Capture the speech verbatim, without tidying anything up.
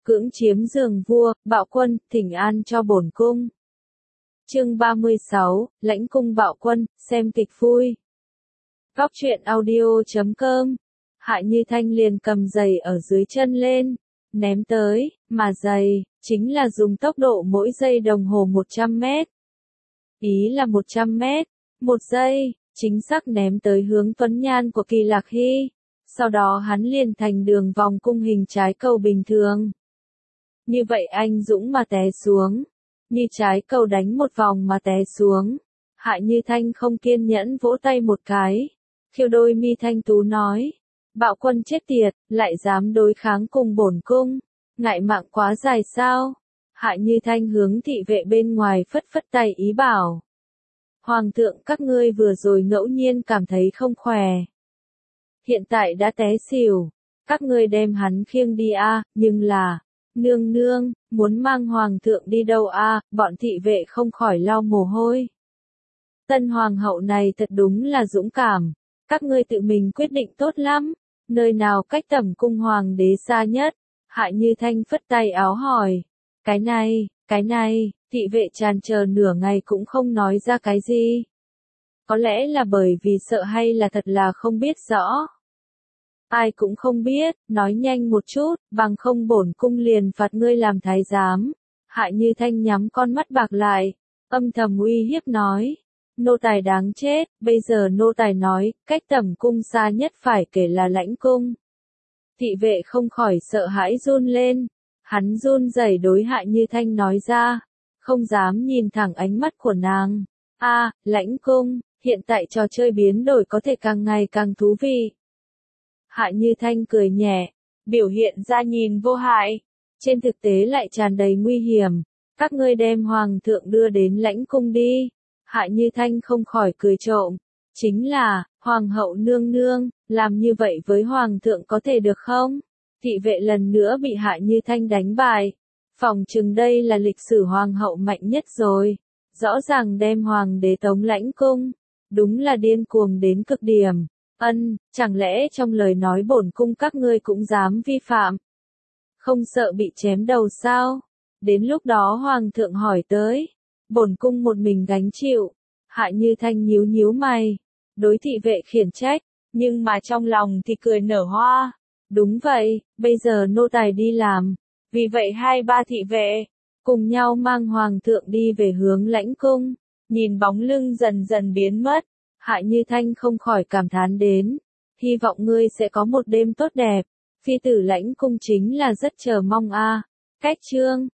cưỡng chiếm giường vua, bạo quân, thỉnh an cho bổn cung. Chương ba mươi sáu, lãnh cung bạo quân, xem kịch vui. Góc truyện audio chấm com. Hạ Như Thanh liền cầm giày ở dưới chân lên, ném tới, mà giày, chính là dùng tốc độ mỗi giây đồng hồ một trăm mét. Ý là một trăm mét, một giây, chính xác ném tới hướng tuấn nhan của Kỳ Lạc Hy. Sau đó hắn liền thành đường vòng cung hình trái cầu bình thường. Như vậy anh dũng mà té xuống. Như trái cầu đánh một vòng mà té xuống. Hạ Như Thanh không kiên nhẫn vỗ tay một cái. Khiêu đôi mi thanh tú nói. Bạo quân chết tiệt, lại dám đối kháng cùng bổn cung. Ngại mạng quá dài sao? Hạ Như Thanh hướng thị vệ bên ngoài phất phất tay ý bảo. Hoàng thượng các ngươi vừa rồi ngẫu nhiên cảm thấy không khỏe. Hiện tại đã té xỉu. Các ngươi đem hắn khiêng đi a, nhưng là... Nương nương, muốn mang hoàng thượng đi đâu a? À, bọn thị vệ không khỏi lau mồ hôi. Tân hoàng hậu này thật đúng là dũng cảm. Các ngươi tự mình quyết định tốt lắm. Nơi nào cách tẩm cung hoàng đế xa nhất? Hạ Như Thanh phất tay áo hỏi. Cái này, cái này, thị vệ tràn chờ nửa ngày cũng không nói ra cái gì. Có lẽ là bởi vì sợ hay là thật là không biết rõ. Ai cũng không biết, nói nhanh một chút, bằng không bổn cung liền phạt ngươi làm thái giám. Hạ Như Thanh nhắm con mắt bạc lại, âm thầm uy hiếp nói. Nô tài đáng chết, bây giờ nô tài nói, cách tẩm cung xa nhất phải kể là lãnh cung. Thị vệ không khỏi sợ hãi run lên, hắn run rẩy đối Hạ Như Thanh nói ra, không dám nhìn thẳng ánh mắt của nàng. A, lãnh cung, hiện tại trò chơi biến đổi có thể càng ngày càng thú vị. Hạ Như Thanh cười nhẹ, biểu hiện ra nhìn vô hại, trên thực tế lại tràn đầy nguy hiểm. Các ngươi đem hoàng thượng đưa đến lãnh cung đi. Hạ Như Thanh không khỏi cười trộm, chính là, hoàng hậu nương nương, làm như vậy với hoàng thượng có thể được không? Thị vệ lần nữa bị Hạ Như Thanh đánh bại. Phỏng chừng đây là lịch sử hoàng hậu mạnh nhất rồi. Rõ ràng đem hoàng đế tống lãnh cung, đúng là điên cuồng đến cực điểm. Ân, chẳng lẽ trong lời nói bổn cung các ngươi cũng dám vi phạm? Không sợ bị chém đầu sao? Đến lúc đó hoàng thượng hỏi tới, bổn cung một mình gánh chịu. Hạ Như Thanh nhíu nhíu mày, đối thị vệ khiển trách, nhưng mà trong lòng thì cười nở hoa. Đúng vậy, bây giờ nô tài đi làm. Vì vậy hai ba thị vệ, cùng nhau mang hoàng thượng đi về hướng lãnh cung, nhìn bóng lưng dần dần biến mất. Hạ Như Thanh không khỏi cảm thán đến, hy vọng ngươi sẽ có một đêm tốt đẹp, phi tử lãnh cung chính là rất chờ mong a. Cách chương